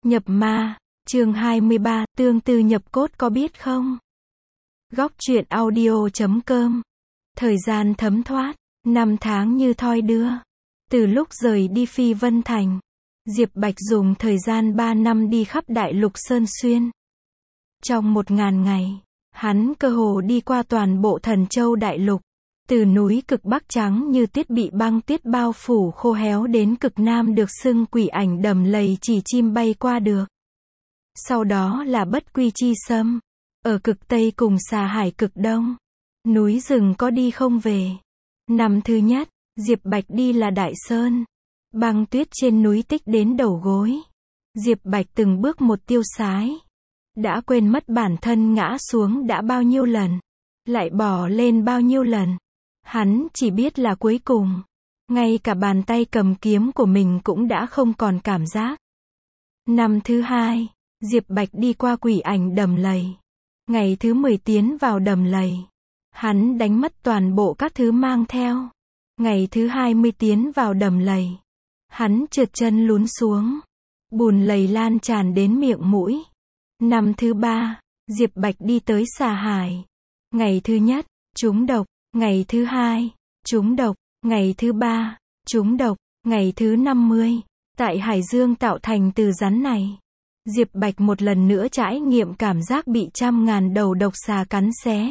Nhập ma, chương 23, tương tư nhập cốt có biết không? Góc truyện audio.com. Thời gian thấm thoát, năm tháng như thoi đưa. Từ lúc rời đi Phi Vân Thành, Diệp Bạch dùng thời gian 3 năm đi khắp Đại Lục Sơn Xuyên. Trong 1000 ngày, hắn cơ hồ đi qua toàn bộ Thần Châu Đại Lục. Từ núi cực Bắc trắng như tuyết bị băng tuyết bao phủ khô héo đến cực Nam được xưng quỷ ảnh đầm lầy chỉ chim bay qua được. Sau đó là Bất Quy Chi Sâm, ở cực Tây cùng Xà Hải cực Đông. Núi rừng có đi không về. Năm thứ nhất, Diệp Bạch đi là Đại Sơn. Băng tuyết trên núi tích đến đầu gối. Diệp Bạch từng bước một tiêu sái. Đã quên mất bản thân ngã xuống đã bao nhiêu lần. Lại bò lên bao nhiêu lần. Hắn chỉ biết là cuối cùng, ngay cả bàn tay cầm kiếm của mình cũng đã không còn cảm giác. Năm thứ hai, Diệp Bạch đi qua quỷ ảnh đầm lầy. Ngày thứ 10 tiến vào đầm lầy. Hắn đánh mất toàn bộ các thứ mang theo. Ngày thứ 20 tiến vào đầm lầy. Hắn trượt chân lún xuống. Bùn lầy lan tràn đến miệng mũi. Năm thứ ba, Diệp Bạch đi tới Xà Hải. Ngày thứ nhất, trúng độc. Ngày thứ hai, trúng độc. Ngày thứ ba, trúng độc. Ngày thứ 50, tại Hải Dương tạo thành từ rắn này. Diệp Bạch một lần nữa trải nghiệm cảm giác bị 100.000 đầu độc xà cắn xé.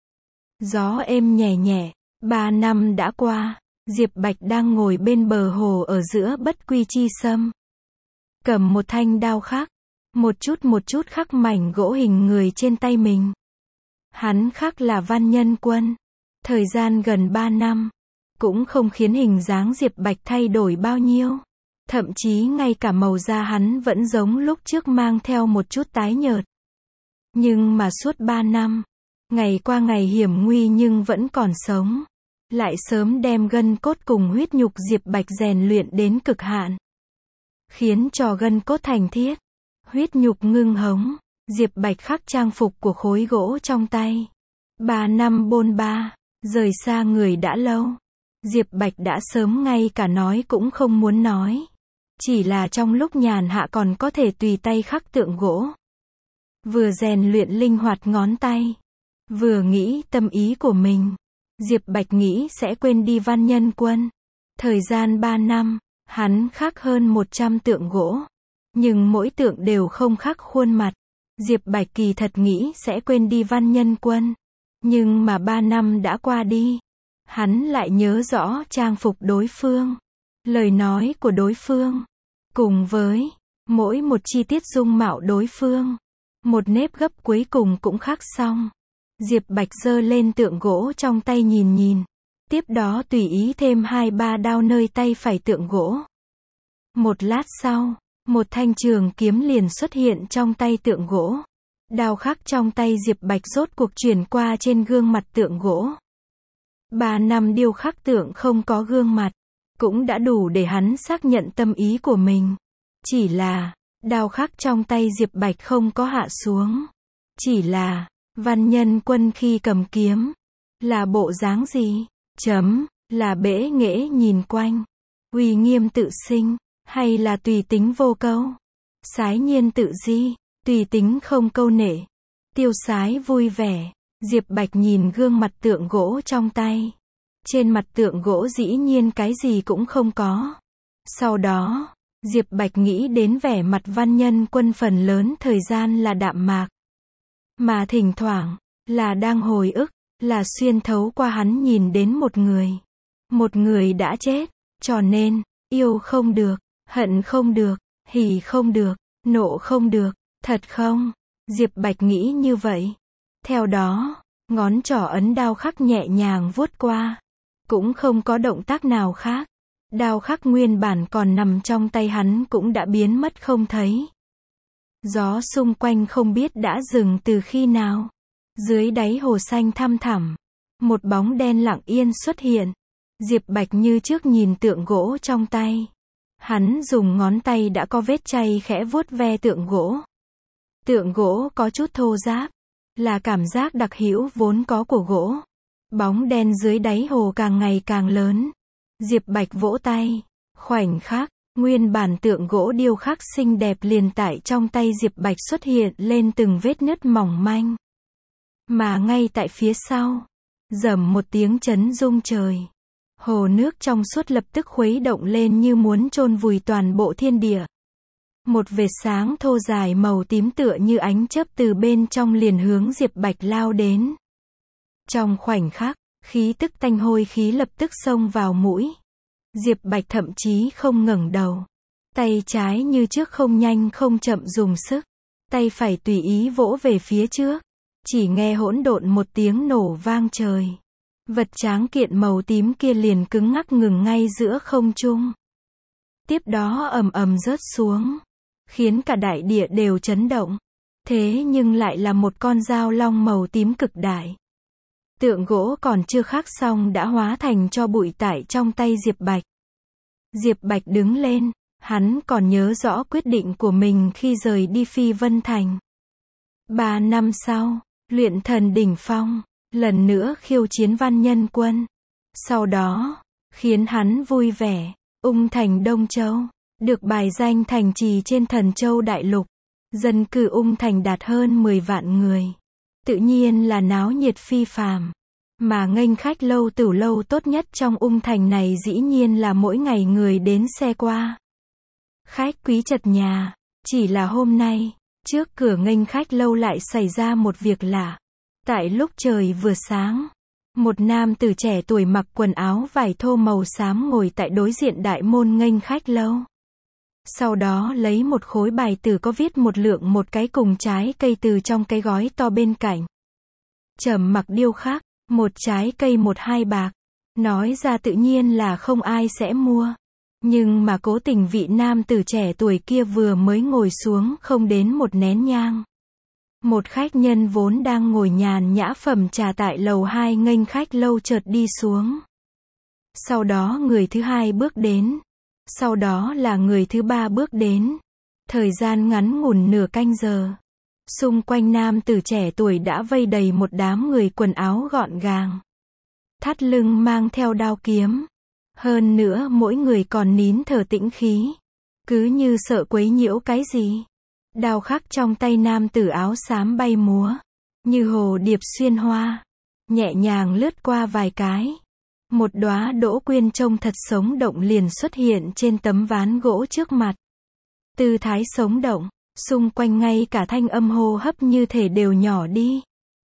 Gió êm nhẹ nhẹ, 3 năm đã qua, Diệp Bạch đang ngồi bên bờ hồ ở giữa Bất Quy Chi Sâm. Cầm một thanh đao khắc, một chút khắc mảnh gỗ hình người trên tay mình. Hắn khắc là Văn Nhân Quân. Thời gian gần 3 năm, cũng không khiến hình dáng Diệp Bạch thay đổi bao nhiêu. Thậm chí ngay cả màu da hắn vẫn giống lúc trước mang theo một chút tái nhợt. Nhưng mà suốt 3 năm, ngày qua ngày hiểm nguy nhưng vẫn còn sống. Lại sớm đem gân cốt cùng huyết nhục Diệp Bạch rèn luyện đến cực hạn. Khiến cho gân cốt thành thiết, huyết nhục ngưng hống, Diệp Bạch khắc trang phục của khối gỗ trong tay. 3 năm bôn ba, rời xa người đã lâu. Diệp Bạch đã sớm ngay cả nói cũng không muốn nói. Chỉ là trong lúc nhàn hạ còn có thể tùy tay khắc tượng gỗ. Vừa rèn luyện linh hoạt ngón tay, vừa nghĩ tâm ý của mình. Diệp Bạch nghĩ sẽ quên đi Văn Nhân Quân. Thời gian 3 năm, hắn khắc hơn 100 tượng gỗ. Nhưng mỗi tượng đều không khắc khuôn mặt. Diệp Bạch kỳ thật nghĩ sẽ quên đi Văn Nhân Quân. Nhưng mà 3 năm đã qua đi. Hắn lại nhớ rõ trang phục đối phương, lời nói của đối phương, cùng với mỗi một chi tiết dung mạo đối phương. Một nếp gấp cuối cùng cũng khắc xong. Diệp Bạch giơ lên tượng gỗ trong tay nhìn nhìn. Tiếp đó tùy ý thêm 2-3 đao nơi tay phải tượng gỗ. Một lát sau, một thanh trường kiếm liền xuất hiện trong tay tượng gỗ. Đao khắc trong tay Diệp Bạch rốt cuộc chuyển qua trên gương mặt tượng gỗ. 3 năm điêu khắc tượng không có gương mặt, cũng đã đủ để hắn xác nhận tâm ý của mình. Chỉ là, đao khắc trong tay Diệp Bạch không có hạ xuống. Chỉ là, Văn Nhân Quân khi cầm kiếm, là bộ dáng gì? Là bẽ nghễ nhìn quanh, uy nghiêm tự sinh, hay là tùy tính vô câu, sái nhiên tự di, tùy tính không câu nệ, tiêu sái vui vẻ. Diệp Bạch nhìn gương mặt tượng gỗ trong tay. Trên mặt tượng gỗ dĩ nhiên cái gì cũng không có. Sau đó, Diệp Bạch nghĩ đến vẻ mặt Văn Nhân Quân phần lớn thời gian là đạm mạc. Mà thỉnh thoảng, là đang hồi ức, là xuyên thấu qua hắn nhìn đến một người. Một người đã chết, cho nên, yêu không được, hận không được, hỉ không được, nộ không được, thật không? Diệp Bạch nghĩ như vậy. Theo đó, ngón trỏ ấn đao khắc nhẹ nhàng vuốt qua. Cũng không có động tác nào khác. Đao khắc nguyên bản còn nằm trong tay hắn cũng đã biến mất không thấy. Gió xung quanh không biết đã dừng từ khi nào. Dưới đáy hồ xanh thăm thẳm, một bóng đen lặng yên xuất hiện. Diệp Bạch như trước nhìn tượng gỗ trong tay. Hắn dùng ngón tay đã có vết chay khẽ vuốt ve tượng gỗ. Tượng gỗ có chút thô ráp, là cảm giác đặc hữu vốn có của gỗ. Bóng đen dưới đáy hồ càng ngày càng lớn. Diệp Bạch vỗ tay. Khoảnh khắc, Nguyên bản tượng gỗ điêu khắc xinh đẹp liền tại trong tay Diệp Bạch xuất hiện lên từng vết nứt mỏng manh. Mà ngay tại phía sau, rầm một tiếng chấn rung trời. Hồ nước trong suốt lập tức khuấy động lên như muốn chôn vùi toàn bộ thiên địa. Một vệt sáng thô dài màu tím tựa như ánh chớp từ bên trong liền hướng Diệp Bạch lao đến. Trong khoảnh khắc, khí tức tanh hôi khí lập tức xông vào mũi. Diệp Bạch thậm chí không ngẩng đầu. Tay trái như trước không nhanh không chậm dùng sức. Tay phải tùy ý vỗ về phía trước. Chỉ nghe hỗn độn một tiếng nổ vang trời. Vật tráng kiện màu tím kia liền cứng ngắc ngừng ngay giữa không trung. Tiếp đó ầm ầm rớt xuống. Khiến cả đại địa đều chấn động. Thế nhưng lại là một con dao long màu tím cực đại. Tượng gỗ còn chưa khắc xong đã hóa thành tro bụi tại trong tay Diệp Bạch. Diệp Bạch đứng lên, hắn còn nhớ rõ quyết định của mình khi rời đi Phi Vân Thành. 3 năm sau, luyện thần đỉnh phong, lần nữa khiêu chiến Văn Nhân Quân. Sau đó, khiến hắn vui vẻ, Ung Thành Đông Châu, được bài danh thành trì trên Thần Châu Đại Lục. Dân cư Ung Thành đạt hơn 10 vạn người. Tự nhiên là náo nhiệt phi phàm. Mà nghênh khách lâu tửu lâu tốt nhất trong Ung Thành này dĩ nhiên là mỗi ngày người đến xe qua. Khách quý chật nhà. Chỉ là hôm nay, trước cửa nghênh khách lâu lại xảy ra một việc lạ. Tại lúc trời vừa sáng, một nam tử trẻ tuổi mặc quần áo vải thô màu xám ngồi tại đối diện đại môn nghênh khách lâu. Sau đó lấy một khối bài tử có viết một lượng một cái cùng trái cây từ trong cái gói to bên cạnh. Trầm mặc điêu khắc, một trái cây 1-2 bạc. Nói ra tự nhiên là không ai sẽ mua. Nhưng mà cố tình vị nam tử trẻ tuổi kia vừa mới ngồi xuống không đến một nén nhang. Một khách nhân vốn đang ngồi nhàn nhã phẩm trà tại lầu 2 nghênh khách lâu chợt đi xuống. Sau đó người thứ hai bước đến. Sau đó là người thứ ba bước đến. Thời gian ngắn ngủn nửa canh giờ. Xung quanh nam tử trẻ tuổi đã vây đầy một đám người quần áo gọn gàng. Thắt lưng mang theo đao kiếm. Hơn nữa mỗi người còn nín thở tĩnh khí. Cứ như sợ quấy nhiễu cái gì. Đao khắc trong tay nam tử áo xám bay múa. Như hồ điệp xuyên hoa. Nhẹ nhàng lướt qua vài cái. Một đóa đỗ quyên trông thật sống động liền xuất hiện trên tấm ván gỗ trước mặt. Tư thái sống động, xung quanh ngay cả thanh âm hô hấp như thể đều nhỏ đi.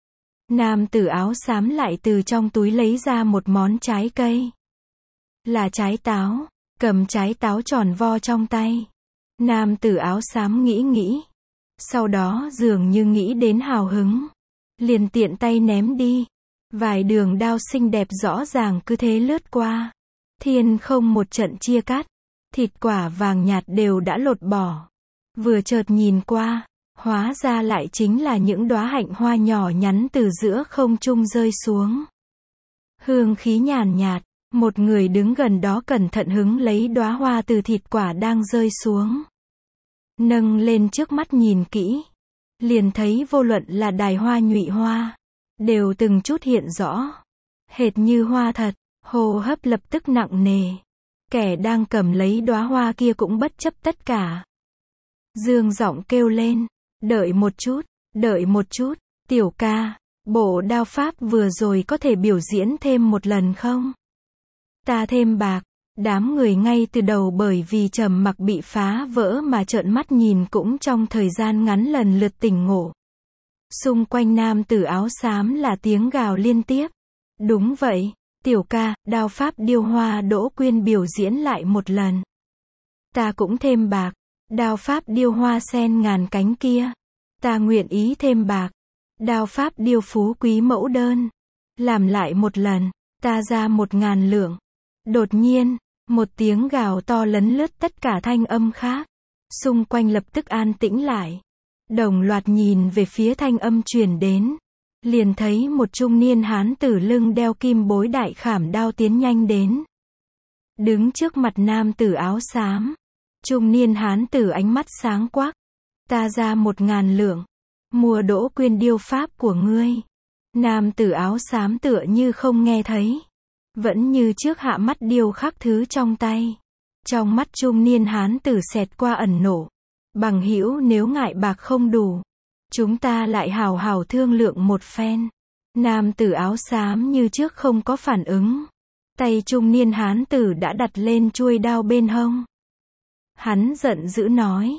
Nam tử áo xám lại từ trong túi lấy ra một món trái cây. Là trái táo, cầm trái táo tròn vo trong tay. Nam tử áo xám nghĩ. Sau đó dường như nghĩ đến hào hứng. Liền tiện tay ném đi. Vài đường đao xinh đẹp rõ ràng cứ thế lướt qua. Thiên không một trận chia cắt. Thịt quả vàng nhạt đều đã lột bỏ. Vừa chợt nhìn qua, hóa ra lại chính là những đóa hạnh hoa nhỏ nhắn từ giữa không trung rơi xuống. Hương khí nhàn nhạt, một người đứng gần đó cẩn thận hứng lấy đóa hoa từ thịt quả đang rơi xuống. Nâng lên trước mắt nhìn kỹ. Liền thấy vô luận là đài hoa nhụy hoa. Đều từng chút hiện rõ. Hệt như hoa thật, hô hấp lập tức nặng nề. Kẻ đang cầm lấy đóa hoa kia cũng bất chấp tất cả. Dương giọng kêu lên, đợi một chút, tiểu ca, bộ đao pháp vừa rồi có thể biểu diễn thêm một lần không? Ta thêm bạc. Đám người ngay từ đầu bởi vì trầm mặc bị phá vỡ mà trợn mắt nhìn cũng trong thời gian ngắn lần lượt tỉnh ngộ. Xung quanh nam tử áo xám là tiếng gào liên tiếp. Đúng vậy, tiểu ca, đao pháp điêu hoa đỗ quyên biểu diễn lại một lần. Ta cũng thêm bạc. Đao pháp điêu hoa sen ngàn cánh kia. Ta nguyện ý thêm bạc. Đao pháp điêu phú quý mẫu đơn. Làm lại một lần. Ta ra 1000 lượng. Đột nhiên, một tiếng gào to lấn lướt tất cả thanh âm khác. Xung quanh lập tức an tĩnh lại. Đồng loạt nhìn về phía thanh âm truyền đến. Liền thấy một trung niên hán tử lưng đeo kim bối đại khảm đao tiến nhanh đến. Đứng trước mặt nam tử áo xám. Trung niên hán tử ánh mắt sáng quắc. Ta ra 1000 lượng. Mua đỗ quyên điêu pháp của ngươi. Nam tử áo xám tựa như không nghe thấy. Vẫn như trước hạ mắt điêu khắc thứ trong tay. Trong mắt trung niên hán tử xẹt qua ẩn nộ. Bằng hữu, nếu ngại bạc không đủ, chúng ta lại hào hào thương lượng một phen. Nam tử áo xám như trước không có phản ứng. Tay trung niên hán tử đã đặt lên chuôi đao bên hông. Hắn giận dữ nói,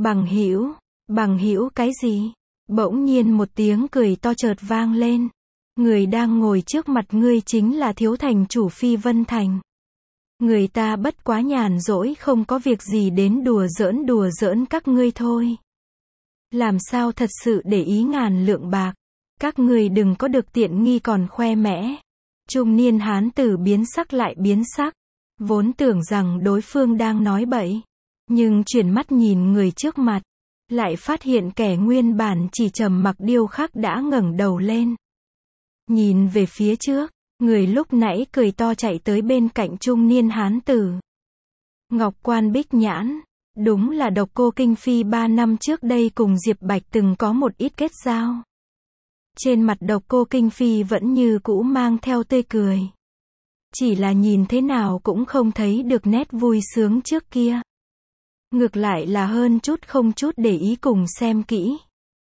bằng hữu cái gì? Bỗng nhiên một tiếng cười to chợt vang lên. Người đang ngồi trước mặt ngươi chính là thiếu thành chủ Phi Vân Thành. Người ta bất quá nhàn rỗi không có việc gì đến đùa giỡn các ngươi thôi. Làm sao thật sự để ý ngàn lượng bạc. Các ngươi đừng có được tiện nghi còn khoe mẽ. Trung niên hán tử biến sắc lại biến sắc. Vốn tưởng rằng đối phương đang nói bậy. Nhưng chuyển mắt nhìn người trước mặt. Lại phát hiện kẻ nguyên bản chỉ trầm mặc điêu khắc đã ngẩng đầu lên. Nhìn về phía trước. Người lúc nãy cười to chạy tới bên cạnh trung niên hán tử. Ngọc Quan Bích Nhãn. Đúng là Độc Cô Kinh Phi 3 năm trước đây cùng Diệp Bạch từng có một ít kết giao. Trên mặt Độc Cô Kinh Phi vẫn như cũ mang theo tươi cười. Chỉ là nhìn thế nào cũng không thấy được nét vui sướng trước kia. Ngược lại là hơn chút không chút để ý cùng xem kỹ.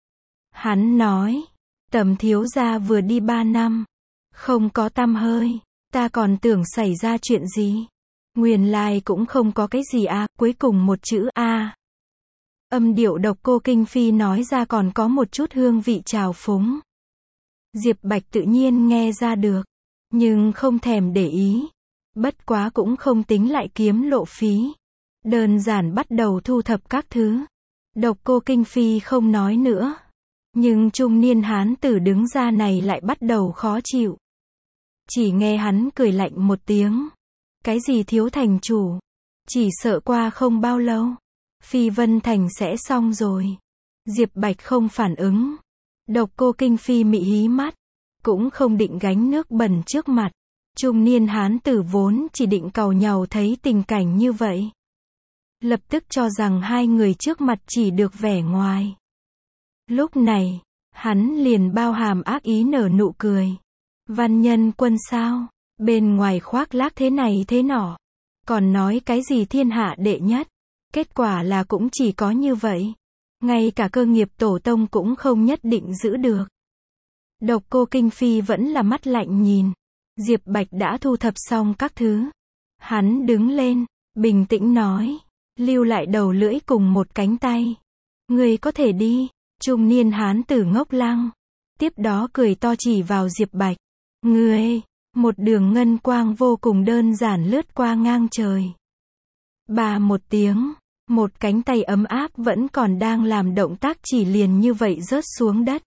Hắn nói, Tầm thiếu gia vừa đi 3 năm. Không có tăm hơi. Ta còn tưởng xảy ra chuyện gì. Nguyên lai cũng không có cái gì à, cuối cùng một chữ a. Âm điệu Độc Cô Kinh Phi nói ra còn có một chút hương vị trào phúng. Diệp Bạch tự nhiên nghe ra được. Nhưng không thèm để ý. Bất quá cũng không tính lại kiếm lộ phí. Đơn giản bắt đầu thu thập các thứ. Độc Cô Kinh Phi không nói nữa. Nhưng trung niên hán tử đứng ra này lại bắt đầu khó chịu. Chỉ nghe hắn cười lạnh một tiếng. Cái gì thiếu thành chủ? Chỉ sợ qua không bao lâu. Phi Vân Thành sẽ xong rồi. Diệp Bạch không phản ứng. Độc Cô Kinh Phi mị hí mắt. Cũng không định gánh nước bẩn trước mặt. Trung niên hán tử vốn chỉ định càu nhàu thấy tình cảnh như vậy. Lập tức cho rằng hai người trước mặt chỉ được vẻ ngoài. Lúc này, hắn liền bao hàm ác ý nở nụ cười. Văn Nhân Quân sao? Bên ngoài khoác lác thế này thế nọ. Còn nói cái gì thiên hạ đệ nhất. Kết quả là cũng chỉ có như vậy. Ngay cả cơ nghiệp tổ tông cũng không nhất định giữ được. Độc Cô Kinh Phi vẫn là mắt lạnh nhìn. Diệp Bạch đã thu thập xong các thứ. Hắn đứng lên, bình tĩnh nói. Lưu lại đầu lưỡi cùng một cánh tay. Người có thể đi. Trung niên hán tử ngốc lăng. Tiếp đó cười to chỉ vào Diệp Bạch. Ngươi, một đường ngân quang vô cùng đơn giản lướt qua ngang trời. Bà một tiếng, một cánh tay ấm áp vẫn còn đang làm động tác chỉ liền như vậy rớt xuống đất.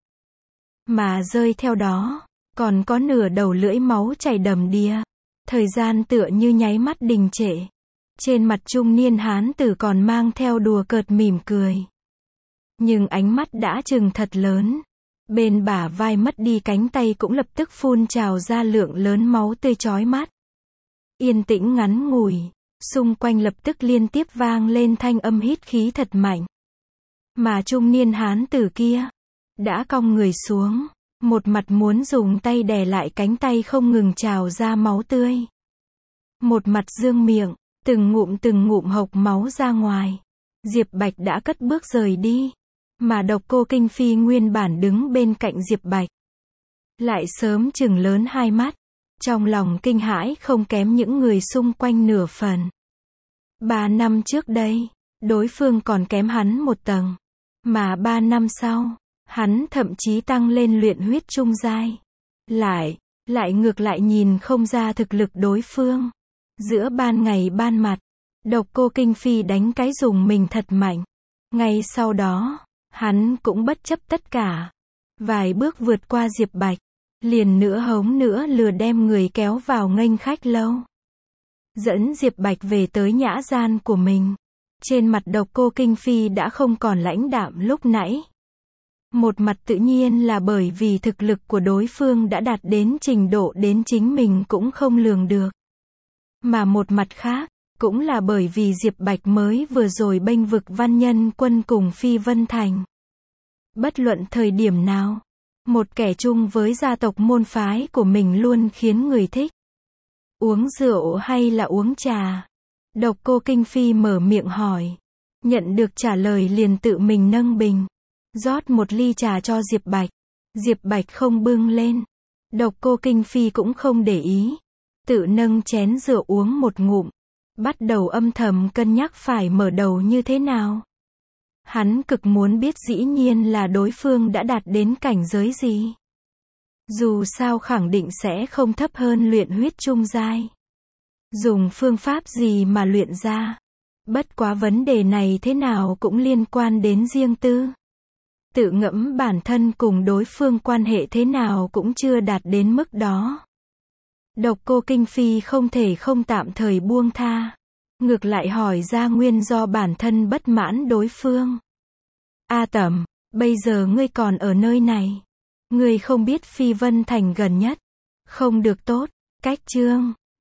Mà rơi theo đó, còn có nửa đầu lưỡi máu chảy đầm đìa. Thời gian tựa như nháy mắt đình trệ. Trên mặt trung niên hán tử còn mang theo đùa cợt mỉm cười. Nhưng ánh mắt đã trừng thật lớn. Bên bả vai mất đi cánh tay cũng lập tức phun trào ra lượng lớn máu tươi chói mắt. Yên tĩnh ngắn ngủi, xung quanh lập tức liên tiếp vang lên thanh âm hít khí thật mạnh. Mà trung niên hán tử kia đã cong người xuống, một mặt muốn dùng tay đè lại cánh tay không ngừng trào ra máu tươi. Một mặt dương miệng, từng ngụm hộc máu ra ngoài. Diệp Bạch đã cất bước rời đi. Mà Độc Cô Kinh Phi nguyên bản đứng bên cạnh Diệp Bạch. Lại sớm chừng lớn hai mắt. Trong lòng kinh hãi không kém những người xung quanh nửa phần. 3 năm trước đây, đối phương còn kém hắn một tầng. Mà 3 năm sau, hắn thậm chí tăng lên luyện huyết trung giai. Lại ngược lại nhìn không ra thực lực đối phương. Giữa ban ngày ban mặt, Độc Cô Kinh Phi đánh cái dùng mình thật mạnh. Ngay sau đó, hắn cũng bất chấp tất cả. Vài bước vượt qua Diệp Bạch. Liền nữa hống nữa lừa đem người kéo vào nghênh khách lâu. Dẫn Diệp Bạch về tới nhã gian của mình. Trên mặt Độc Cô Kinh Phi đã không còn lãnh đạm lúc nãy. Một mặt tự nhiên là bởi vì thực lực của đối phương đã đạt đến trình độ đến chính mình cũng không lường được. Mà một mặt khác, cũng là bởi vì Diệp Bạch mới vừa rồi bênh vực Văn Nhân Quân cùng Phi Vân Thành. Bất luận thời điểm nào, một kẻ chung với gia tộc môn phái của mình luôn khiến người thích. Uống rượu hay là uống trà, Độc Cô Kinh Phi mở miệng hỏi. Nhận được trả lời liền tự mình nâng bình. Rót một ly trà cho Diệp Bạch. Diệp Bạch không bưng lên. Độc Cô Kinh Phi cũng không để ý. Tự nâng chén rượu uống một ngụm. Bắt đầu âm thầm cân nhắc phải mở đầu như thế nào. Hắn cực muốn biết dĩ nhiên là đối phương đã đạt đến cảnh giới gì. Dù sao khẳng định sẽ không thấp hơn luyện huyết trung giai. Dùng phương pháp gì mà luyện ra. Bất quá vấn đề này thế nào cũng liên quan đến riêng tư. Tự ngẫm bản thân cùng đối phương quan hệ thế nào cũng chưa đạt đến mức đó. Độc Cô Kinh Phi không thể không tạm thời buông tha. Ngược lại hỏi ra nguyên do bản thân bất mãn đối phương. A Tẩm, bây giờ ngươi còn ở nơi này. Ngươi không biết Phi Vân Thành gần nhất. Không được tốt, cách Chương